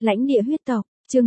Lãnh địa huyết tộc, chương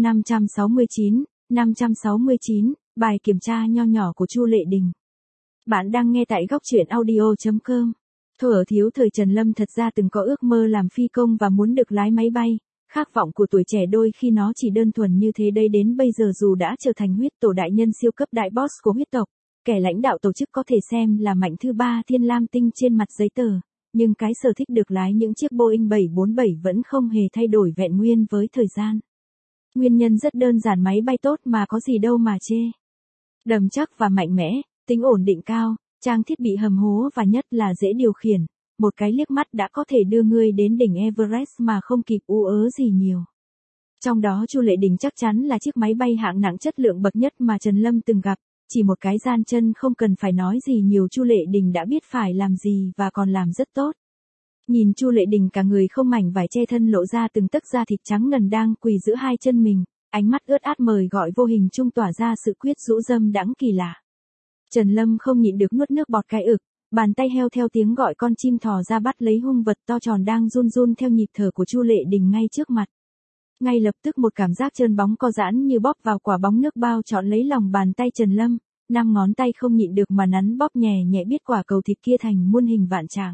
569, bài kiểm tra nho nhỏ của Chu Lệ Đình. Bạn đang nghe tại góc truyện audio.com. Thuở thiếu thời Trần Lâm thật ra từng có ước mơ làm phi công và muốn được lái máy bay. Khát vọng của tuổi trẻ đôi khi nó chỉ đơn thuần như thế đây, đến bây giờ dù đã trở thành huyết tổ đại nhân siêu cấp đại boss của huyết tộc, kẻ lãnh đạo tổ chức có thể xem là mạnh thứ ba thiên lam tinh trên mặt giấy tờ, nhưng cái sở thích được lái những chiếc Boeing 747 vẫn không hề thay đổi vẹn nguyên với thời gian. Nguyên nhân rất đơn giản, máy bay tốt mà có gì đâu mà chê. Đầm chắc và mạnh mẽ, tính ổn định cao, trang thiết bị hầm hố và nhất là dễ điều khiển. Một cái liếc mắt đã có thể đưa ngươi đến đỉnh Everest mà không kịp ú ớ gì nhiều. Trong đó Chu Lệ Đình chắc chắn là chiếc máy bay hạng nặng chất lượng bậc nhất mà Trần Lâm từng gặp. Chỉ một cái gian chân không cần phải nói gì nhiều, Chu Lệ Đình đã biết phải làm gì và còn làm rất tốt. Nhìn Chu Lệ Đình cả người không mảnh vải che thân, lộ ra từng tấc da thịt trắng ngần đang quỳ giữa hai chân mình, ánh mắt ướt át mời gọi vô hình trung tỏa ra sự quyến rũ dâm đãng kỳ lạ. Trần Lâm không nhịn được nuốt nước bọt cái ực, bàn tay heo theo tiếng gọi con chim thò ra bắt lấy hung vật to tròn đang run run theo nhịp thở của Chu Lệ Đình ngay trước mặt. Ngay lập tức một cảm giác trơn bóng co giãn như bóp vào quả bóng nước bao trọn lấy lòng bàn tay Trần Lâm, 5 ngón tay không nhịn được mà nắn bóp nhẹ nhẹ biết quả cầu thịt kia thành muôn hình vạn trạng.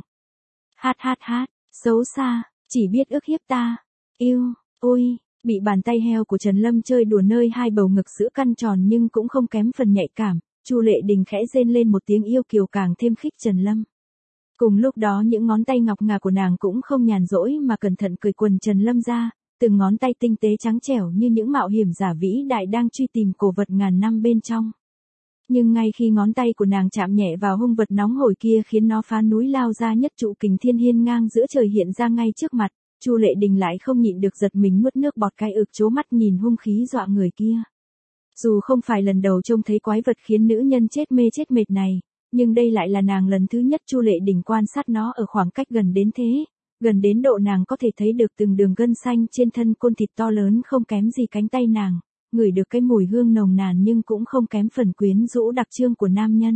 Hát, xấu xa, chỉ biết ức hiếp ta, yêu, ôi, bị bàn tay heo của Trần Lâm chơi đùa nơi hai bầu ngực sữa căn tròn nhưng cũng không kém phần nhạy cảm, Chu Lệ Đình khẽ rên lên một tiếng yêu kiều càng thêm khích Trần Lâm. Cùng lúc đó những ngón tay ngọc ngà của nàng cũng không nhàn rỗi mà cẩn thận cởi quần Trần Lâm ra, từng ngón tay tinh tế trắng trẻo như những mạo hiểm giả vĩ đại đang truy tìm cổ vật ngàn năm bên trong. Nhưng ngay khi ngón tay của nàng chạm nhẹ vào hung vật nóng hổi kia khiến nó phá núi lao ra, nhất trụ kình thiên hiên ngang giữa trời hiện ra ngay trước mặt, Chu Lệ Đình lại không nhịn được giật mình nuốt nước bọt cái ực, trố mắt nhìn hung khí dọa người kia. Dù không phải lần đầu trông thấy quái vật khiến nữ nhân chết mê chết mệt này, nhưng đây lại là nàng lần thứ nhất Chu Lệ Đình quan sát nó ở khoảng cách gần đến thế, gần đến độ nàng có thể thấy được từng đường gân xanh trên thân côn thịt to lớn không kém gì cánh tay nàng, ngửi được cái mùi hương nồng nàn nhưng cũng không kém phần quyến rũ đặc trưng của nam nhân.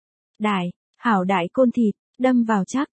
Hảo đại côn thịt, đâm vào chắc,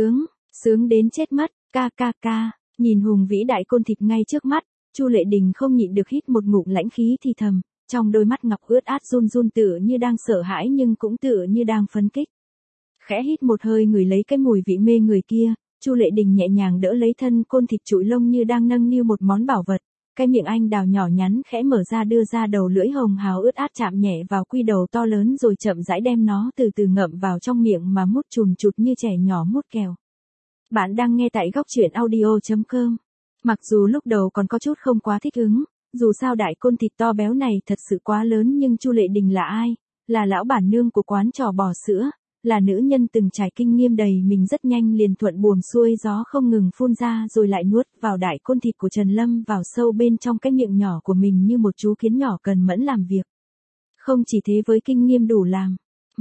sướng đến chết mất, ca, nhìn hùng vĩ đại côn thịt ngay trước mắt, Chu Lệ Đình không nhịn được hít một ngụm lãnh khí thì thầm, trong đôi mắt ngọc ướt át run tựa như đang sợ hãi nhưng cũng tựa như đang phấn kích. Khẽ hít một hơi ngửi lấy cái mùi vị mê người kia, Chu Lệ Đình nhẹ nhàng đỡ lấy thân côn thịt trụi lông như đang nâng niu một món bảo vật. Cái miệng anh đào nhỏ nhắn khẽ mở ra đưa ra đầu lưỡi hồng hào ướt át chạm nhẹ vào quy đầu to lớn rồi chậm rãi đem nó từ từ ngậm vào trong miệng mà mút chùn chụt như trẻ nhỏ mút kẹo. Bạn đang nghe tại góc truyện audio.com. Mặc dù lúc đầu còn có chút không quá thích ứng, dù sao đại côn thịt to béo này thật sự quá lớn, nhưng Chu Lệ Đình là ai? Là lão bản nương của quán trò bò sữa, là nữ nhân từng trải kinh nghiệm đầy mình, rất nhanh liền thuận buồm xuôi gió không ngừng phun ra rồi lại nuốt vào đại côn thịt của Trần Lâm vào sâu bên trong cái miệng nhỏ của mình như một chú kiến nhỏ cần mẫn làm việc. Không chỉ thế, với kinh nghiệm đủ làm,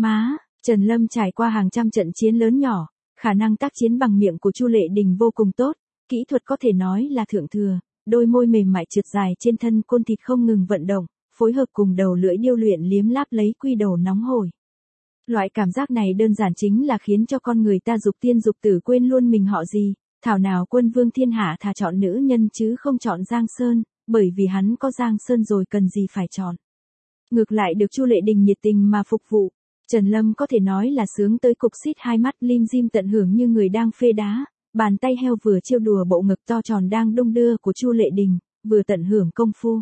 Trần Lâm trải qua hàng trăm trận chiến lớn nhỏ, khả năng tác chiến bằng miệng của Chu Lệ Đình vô cùng tốt, kỹ thuật có thể nói là thượng thừa, đôi môi mềm mại trượt dài trên thân côn thịt không ngừng vận động, phối hợp cùng đầu lưỡi điêu luyện liếm láp lấy quy đầu nóng hổi. Loại cảm giác này đơn giản chính là khiến cho con người ta dục tiên dục tử quên luôn mình họ gì, thảo nào quân vương thiên hạ thà chọn nữ nhân chứ không chọn Giang Sơn, bởi vì hắn có Giang Sơn rồi cần gì phải chọn. Ngược lại được Chu Lệ Đình nhiệt tình mà phục vụ, Trần Lâm có thể nói là sướng tới cục xít, hai mắt lim dim tận hưởng như người đang phê đá, bàn tay heo vừa trêu đùa bộ ngực to tròn đang đung đưa của Chu Lệ Đình, vừa tận hưởng công phu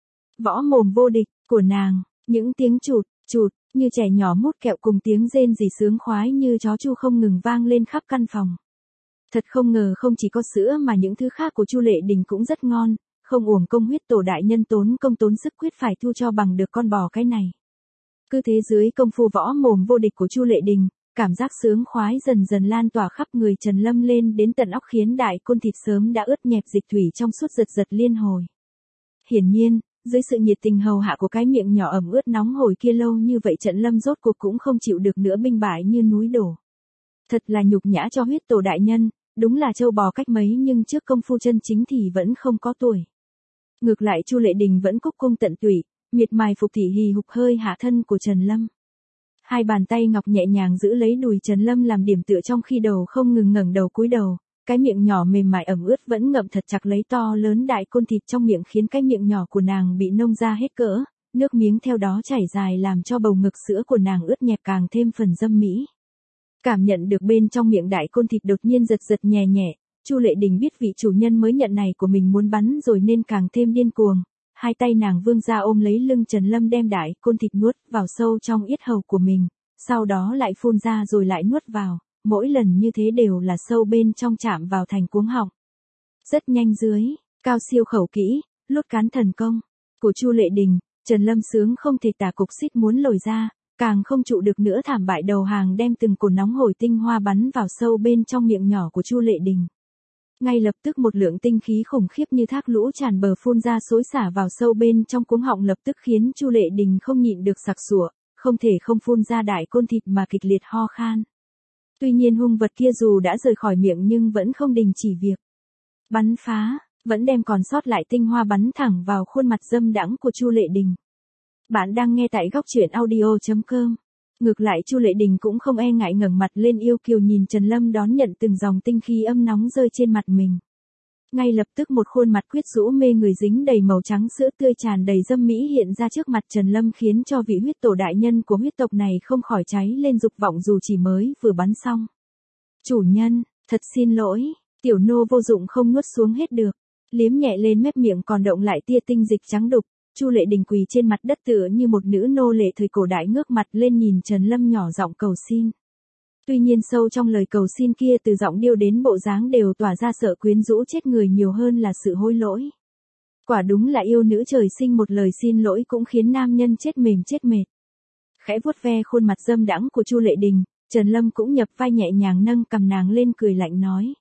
võ mồm vô địch của nàng, những tiếng chụt như trẻ nhỏ mút kẹo cùng tiếng rên rỉ sướng khoái như chó chu không ngừng vang lên khắp căn phòng. Thật không ngờ không chỉ có sữa mà những thứ khác của Chu Lệ Đình cũng rất ngon, không uổng công huyết tổ đại nhân tốn công tốn sức quyết phải thu cho bằng được con bò cái này. Cứ thế dưới công phu võ mồm vô địch của Chu Lệ Đình, cảm giác sướng khoái dần dần lan tỏa khắp người Trần Lâm lên đến tận óc, khiến đại côn thịt sớm đã ướt nhẹp dịch thủy trong suốt giật liên hồi. Hiển nhiên, dưới sự nhiệt tình hầu hạ của cái miệng nhỏ ẩm ướt nóng hổi kia lâu như vậy, Trần Lâm rốt cuộc cũng không chịu được nữa, binh bại như núi đổ. Thật là nhục nhã cho huyết tổ đại nhân, đúng là trâu bò cách mấy nhưng trước công phu chân chính thì vẫn không có tuổi. Ngược lại Chu Lệ Đình vẫn cúc cung tận tụy, miệt mài phục thị hì hục hơi hạ thân của Trần Lâm. Hai bàn tay ngọc nhẹ nhàng giữ lấy đùi Trần Lâm làm điểm tựa trong khi đầu không ngừng ngẩng đầu cúi đầu, cái miệng nhỏ mềm mại ẩm ướt vẫn ngậm thật chặt lấy to lớn đại côn thịt trong miệng khiến cái miệng nhỏ của nàng bị nông ra hết cỡ, nước miếng theo đó chảy dài làm cho bầu ngực sữa của nàng ướt nhẹp càng thêm phần dâm mỹ. Cảm nhận được bên trong miệng đại côn thịt đột nhiên giật giật nhẹ nhẹ, Chu Lệ Đình biết vị chủ nhân mới nhận này của mình muốn bắn rồi nên càng thêm điên cuồng. Hai tay nàng vươn ra ôm lấy lưng Trần Lâm đem đại côn thịt nuốt vào sâu trong yết hầu của mình, sau đó lại phun ra rồi lại nuốt vào, mỗi lần như thế đều là sâu bên trong chạm vào thành cuống họng. Rất nhanh dưới, cao siêu khẩu kỹ, lốt cán thần công của Chu Lệ Đình, Trần Lâm sướng không thể tả, cục xít muốn lồi ra, càng không trụ được nữa thảm bại đầu hàng đem từng cồn nóng hổi tinh hoa bắn vào sâu bên trong miệng nhỏ của Chu Lệ Đình. Ngay lập tức một lượng tinh khí khủng khiếp như thác lũ tràn bờ phun ra xối xả vào sâu bên trong cuống họng, lập tức khiến Chu Lệ Đình không nhịn được sặc sụa, không thể không phun ra đại côn thịt mà kịch liệt ho khan. Tuy nhiên hung vật kia dù đã rời khỏi miệng nhưng vẫn không đình chỉ việc bắn phá, vẫn đem còn sót lại tinh hoa bắn thẳng vào khuôn mặt dâm đãng của Chu Lệ Đình. Bạn đang nghe tại góc truyện audio.com. Ngược lại Chu Lệ Đình cũng không e ngại ngẩng mặt lên yêu kiều nhìn Trần Lâm đón nhận từng dòng tinh khí âm nóng rơi trên mặt mình. Ngay lập tức một khuôn mặt quyến rũ mê người dính đầy màu trắng sữa tươi tràn đầy dâm mỹ hiện ra trước mặt Trần Lâm khiến cho vị huyết tổ đại nhân của huyết tộc này không khỏi cháy lên dục vọng dù chỉ mới vừa bắn xong. Chủ nhân, thật xin lỗi, tiểu nô vô dụng không nuốt xuống hết được. Liếm nhẹ lên mép miệng còn động lại tia tinh dịch trắng đục, Chu Lệ Đình quỳ trên mặt đất tựa như một nữ nô lệ thời cổ đại ngước mặt lên nhìn Trần Lâm nhỏ giọng cầu xin. Tuy nhiên sâu trong lời cầu xin kia từ giọng điệu đến bộ dáng đều tỏa ra sợ quyến rũ chết người nhiều hơn là sự hối lỗi. Quả đúng là yêu nữ trời sinh, một lời xin lỗi cũng khiến nam nhân chết mềm chết mệt. Khẽ vuốt ve khuôn mặt dâm đãng của Chu Lệ Đình, Trần Lâm cũng nhập vai nhẹ nhàng nâng cầm nàng lên cười lạnh nói.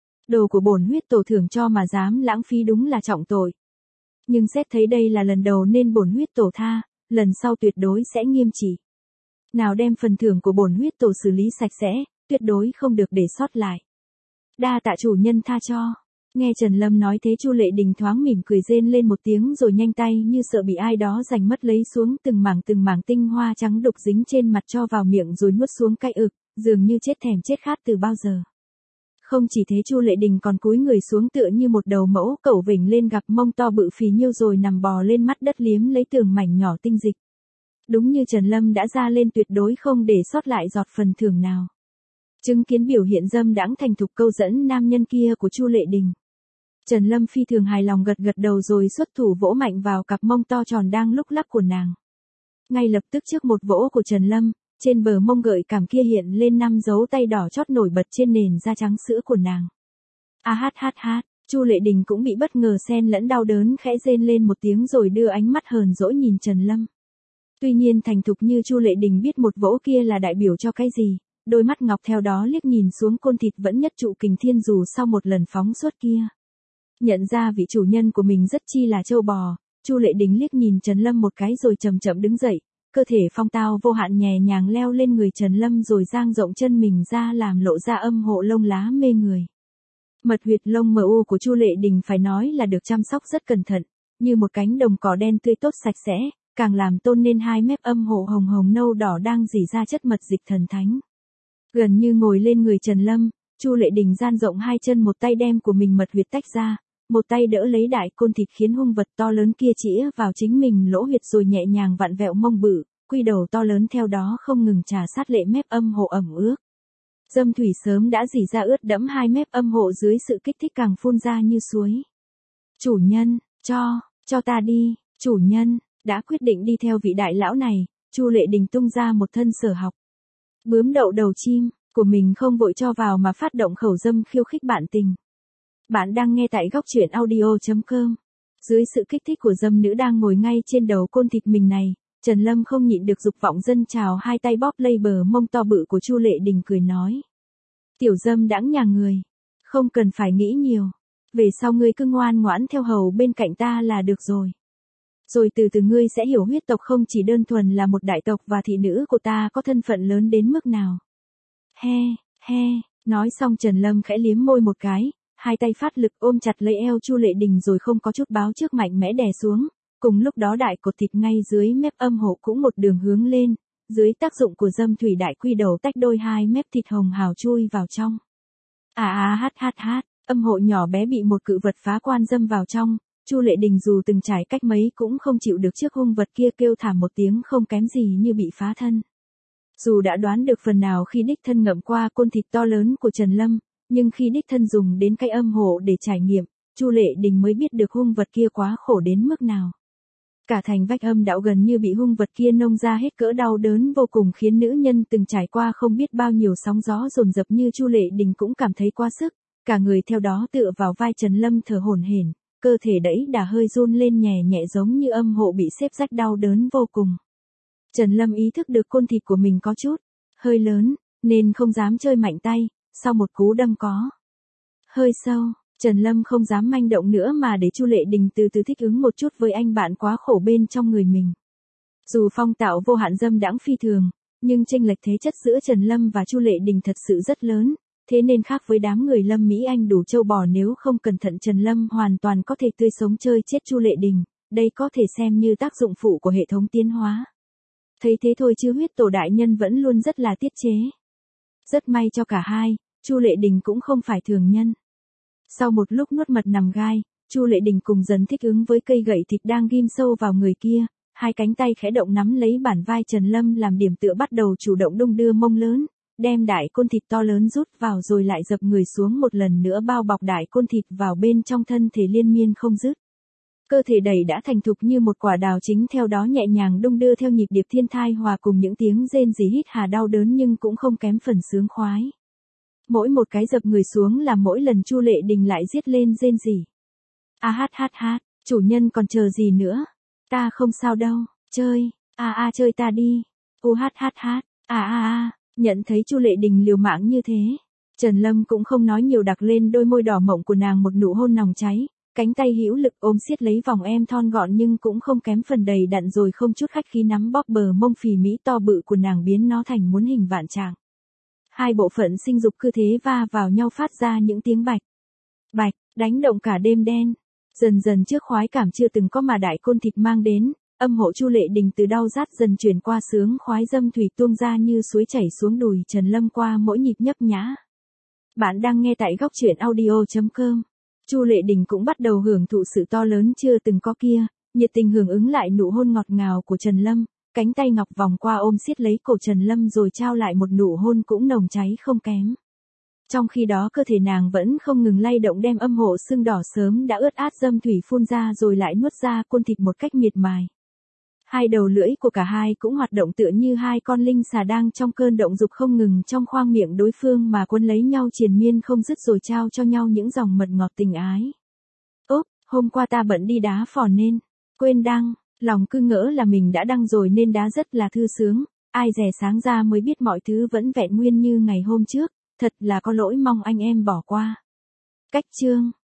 Đồ của bổn huyết tổ thưởng cho mà dám lãng phí đúng là trọng tội. Nhưng xét thấy đây là lần đầu nên bổn huyết tổ tha, lần sau tuyệt đối sẽ nghiêm trị. Nào đem phần thưởng của bổn huyết tổ xử lý sạch sẽ, tuyệt đối không được để sót lại. Đa tạ chủ nhân tha cho. Nghe Trần Lâm nói thế Chu Lệ Đình thoáng mỉm cười rên lên một tiếng rồi nhanh tay như sợ bị ai đó giành mất lấy xuống từng mảng tinh hoa trắng đục dính trên mặt cho vào miệng rồi nuốt xuống cay ực, dường như chết thèm chết khát từ bao giờ. Không chỉ thế Chu Lệ Đình còn cúi người xuống tựa như một đầu mẫu cẩu vểnh lên gặp mông to bự phì nhiêu rồi nằm bò lên mắt đất liếm lấy từng mảnh nhỏ tinh dịch. Đúng như Trần Lâm đã ra lên tuyệt đối không để sót lại giọt phần thưởng nào. Chứng kiến biểu hiện dâm đãng thành thục câu dẫn nam nhân kia của Chu Lệ Đình, Trần Lâm phi thường hài lòng gật gật đầu rồi xuất thủ vỗ mạnh vào cặp mông to tròn đang lúc lắc của nàng. Ngay lập tức trước một vỗ của Trần Lâm, trên bờ mông gợi cảm kia hiện lên 5 dấu tay đỏ chót nổi bật trên nền da trắng sữa của nàng. Chu Lệ Đình cũng bị bất ngờ xen lẫn đau đớn khẽ rên lên một tiếng rồi đưa ánh mắt hờn dỗi nhìn Trần Lâm. Tuy nhiên thành thục như Chu Lệ Đình biết một vỗ kia là đại biểu cho cái gì, đôi mắt ngọc theo đó liếc nhìn xuống côn thịt vẫn nhất trụ kình thiên dù sau một lần phóng suốt kia. Nhận ra vị chủ nhân của mình rất chi là trâu bò, Chu Lệ Đình liếc nhìn Trần Lâm một cái rồi chậm chậm đứng dậy, cơ thể phong tao vô hạn nhẹ nhàng leo lên người Trần Lâm rồi dang rộng chân mình ra làm lộ ra âm hộ lông lá mê người. Mật huyệt lông mờ u của Chu Lệ Đình phải nói là được chăm sóc rất cẩn thận, như một cánh đồng cỏ đen tươi tốt sạch sẽ, càng làm tôn nên hai mép âm hộ hồng hồng nâu đỏ đang rỉ ra chất mật dịch thần thánh. Gần như ngồi lên người Trần Lâm, Chu Lệ Đình dang rộng hai chân một tay đem của mình mật huyệt tách ra, một tay đỡ lấy đại côn thịt khiến hung vật to lớn kia chĩa vào chính mình lỗ huyệt rồi nhẹ nhàng vặn vẹo mông bự, quy đầu to lớn theo đó không ngừng trà sát lệ mép âm hộ ẩm ướt. Dâm thủy sớm đã rỉ ra ướt đẫm hai mép âm hộ dưới sự kích thích càng phun ra như suối. Chủ nhân, cho ta đi, chủ nhân, đã quyết định đi theo vị đại lão này, Chu Lệ Đình tung ra một thân sở học. Bướm đậu đầu chim, của mình không vội cho vào mà phát động khẩu dâm khiêu khích bạn tình. Bạn đang nghe tại góc truyện audio.com. Dưới sự kích thích của dâm nữ đang ngồi ngay trên đầu côn thịt mình này, Trần Lâm không nhịn được dục vọng dâng trào hai tay bóp lấy bờ mông to bự của Chu Lệ Đình cười nói. Tiểu dâm đãng nhà người, không cần phải nghĩ nhiều, về sau ngươi cứ ngoan ngoãn theo hầu bên cạnh ta là được rồi. Rồi từ từ ngươi sẽ hiểu huyết tộc không chỉ đơn thuần là một đại tộc và thị nữ của ta có thân phận lớn đến mức nào. Nói xong Trần Lâm khẽ liếm môi một cái, hai tay phát lực ôm chặt lấy eo Chu Lệ Đình rồi không có chút báo trước mạnh mẽ đè xuống. Cùng lúc đó đại cột thịt ngay dưới mép âm hộ cũng một đường hướng lên, dưới tác dụng của dâm thủy đại quy đầu tách đôi hai mép thịt hồng hào chui vào trong. Âm hộ nhỏ bé bị một cự vật phá quan dâm vào trong, Chu Lệ Đình dù từng trải cách mấy cũng không chịu được trước hung vật kia, kêu thảm một tiếng không kém gì như bị phá thân. Dù đã đoán được phần nào khi đích thân ngậm qua côn thịt to lớn của Trần Lâm, nhưng khi đích thân dùng đến cái âm hộ để trải nghiệm, Chu Lệ Đình mới biết được hung vật kia quá khổ đến mức nào. Cả thành vách âm đạo gần như bị hung vật kia nông ra hết cỡ đau đớn vô cùng, khiến nữ nhân từng trải qua không biết bao nhiêu sóng gió dồn dập như Chu Lệ Đình cũng cảm thấy quá sức, cả người theo đó tựa vào vai Trần Lâm thở hổn hển, cơ thể đẫy đà hơi run lên nhẹ nhẹ giống như âm hộ bị xếp rách đau đớn vô cùng. Trần Lâm ý thức được côn thịt của mình có chút hơi lớn, nên không dám chơi mạnh tay, sau một cú đâm có hơi sâu, Trần Lâm không dám manh động nữa mà để Chu Lệ Đình từ từ thích ứng một chút với anh bạn quá khổ bên trong người mình. Dù phong tạo vô hạn dâm đãng phi thường, nhưng chênh lệch thế chất giữa Trần Lâm và Chu Lệ Đình thật sự rất lớn, thế nên khác với đám người Lâm Mỹ Anh đủ châu bò, nếu không cẩn thận Trần Lâm hoàn toàn có thể tươi sống chơi chết Chu Lệ Đình, đây có thể xem như tác dụng phụ của hệ thống tiến hóa. Thấy thế thôi chứ huyết tổ đại nhân vẫn luôn rất là tiết chế. Rất may cho cả hai, Chu Lệ Đình cũng không phải thường nhân. Sau một lúc nuốt mật nằm gai, Chu Lệ Đình cùng dần thích ứng với cây gậy thịt đang ghim sâu vào người kia, hai cánh tay khẽ động nắm lấy bản vai Trần Lâm làm điểm tựa, bắt đầu chủ động đung đưa mông lớn, đem đại côn thịt to lớn rút vào rồi lại dập người xuống một lần nữa, bao bọc đại côn thịt vào bên trong thân thể liên miên không dứt. Cơ thể đầy đã thành thục như một quả đào chính theo đó nhẹ nhàng đung đưa theo nhịp điệp thiên thai, hòa cùng những tiếng rên rỉ hít hà đau đớn nhưng cũng không kém phần sướng khoái. Mỗi một cái dập người xuống là mỗi lần Chu Lệ Đình lại giết lên rên rỉ. Chủ nhân còn chờ gì nữa? Ta không sao đâu, chơi, chơi ta đi. Nhận thấy Chu Lệ Đình liều mạng như thế, Trần Lâm cũng không nói nhiều, đặt lên đôi môi đỏ mọng của nàng một nụ hôn nồng cháy, cánh tay hữu lực ôm siết lấy vòng em thon gọn nhưng cũng không kém phần đầy đặn, rồi không chút khách khí nắm bóp bờ mông phì mỹ to bự của nàng, biến nó thành muôn hình vạn trạng. Hai bộ phận sinh dục cứ thế va vào nhau phát ra những tiếng bạch bạch, đánh động cả đêm đen. Dần dần trước khoái cảm chưa từng có mà đại côn thịt mang đến, âm hộ Chu Lệ Đình từ đau rát dần chuyển qua sướng khoái, dâm thủy tuôn ra như suối chảy xuống đùi Trần Lâm qua mỗi nhịp nhấp nhã. Bạn đang nghe tại góc truyện audio.com. Chu Lệ Đình cũng bắt đầu hưởng thụ sự to lớn chưa từng có kia, nhiệt tình hưởng ứng lại nụ hôn ngọt ngào của Trần Lâm, cánh tay ngọc vòng qua ôm siết lấy cổ Trần Lâm rồi trao lại một nụ hôn cũng nồng cháy không kém. Trong khi đó cơ thể nàng vẫn không ngừng lay động, đem âm hộ sưng đỏ sớm đã ướt át dâm thủy phun ra rồi lại nuốt ra côn thịt một cách miệt mài. Hai đầu lưỡi của cả hai cũng hoạt động tựa như hai con linh xà đang trong cơn động dục không ngừng trong khoang miệng đối phương mà quấn lấy nhau triền miên không dứt, rồi trao cho nhau những dòng mật ngọt tình ái. Hôm qua ta bận đi đá phò nên quên đăng, lòng cứ ngỡ là mình đã đăng rồi nên đá rất là thư sướng, ai dè sáng ra mới biết mọi thứ vẫn vẹn nguyên như ngày hôm trước, thật là có lỗi, mong anh em bỏ qua. Cách chương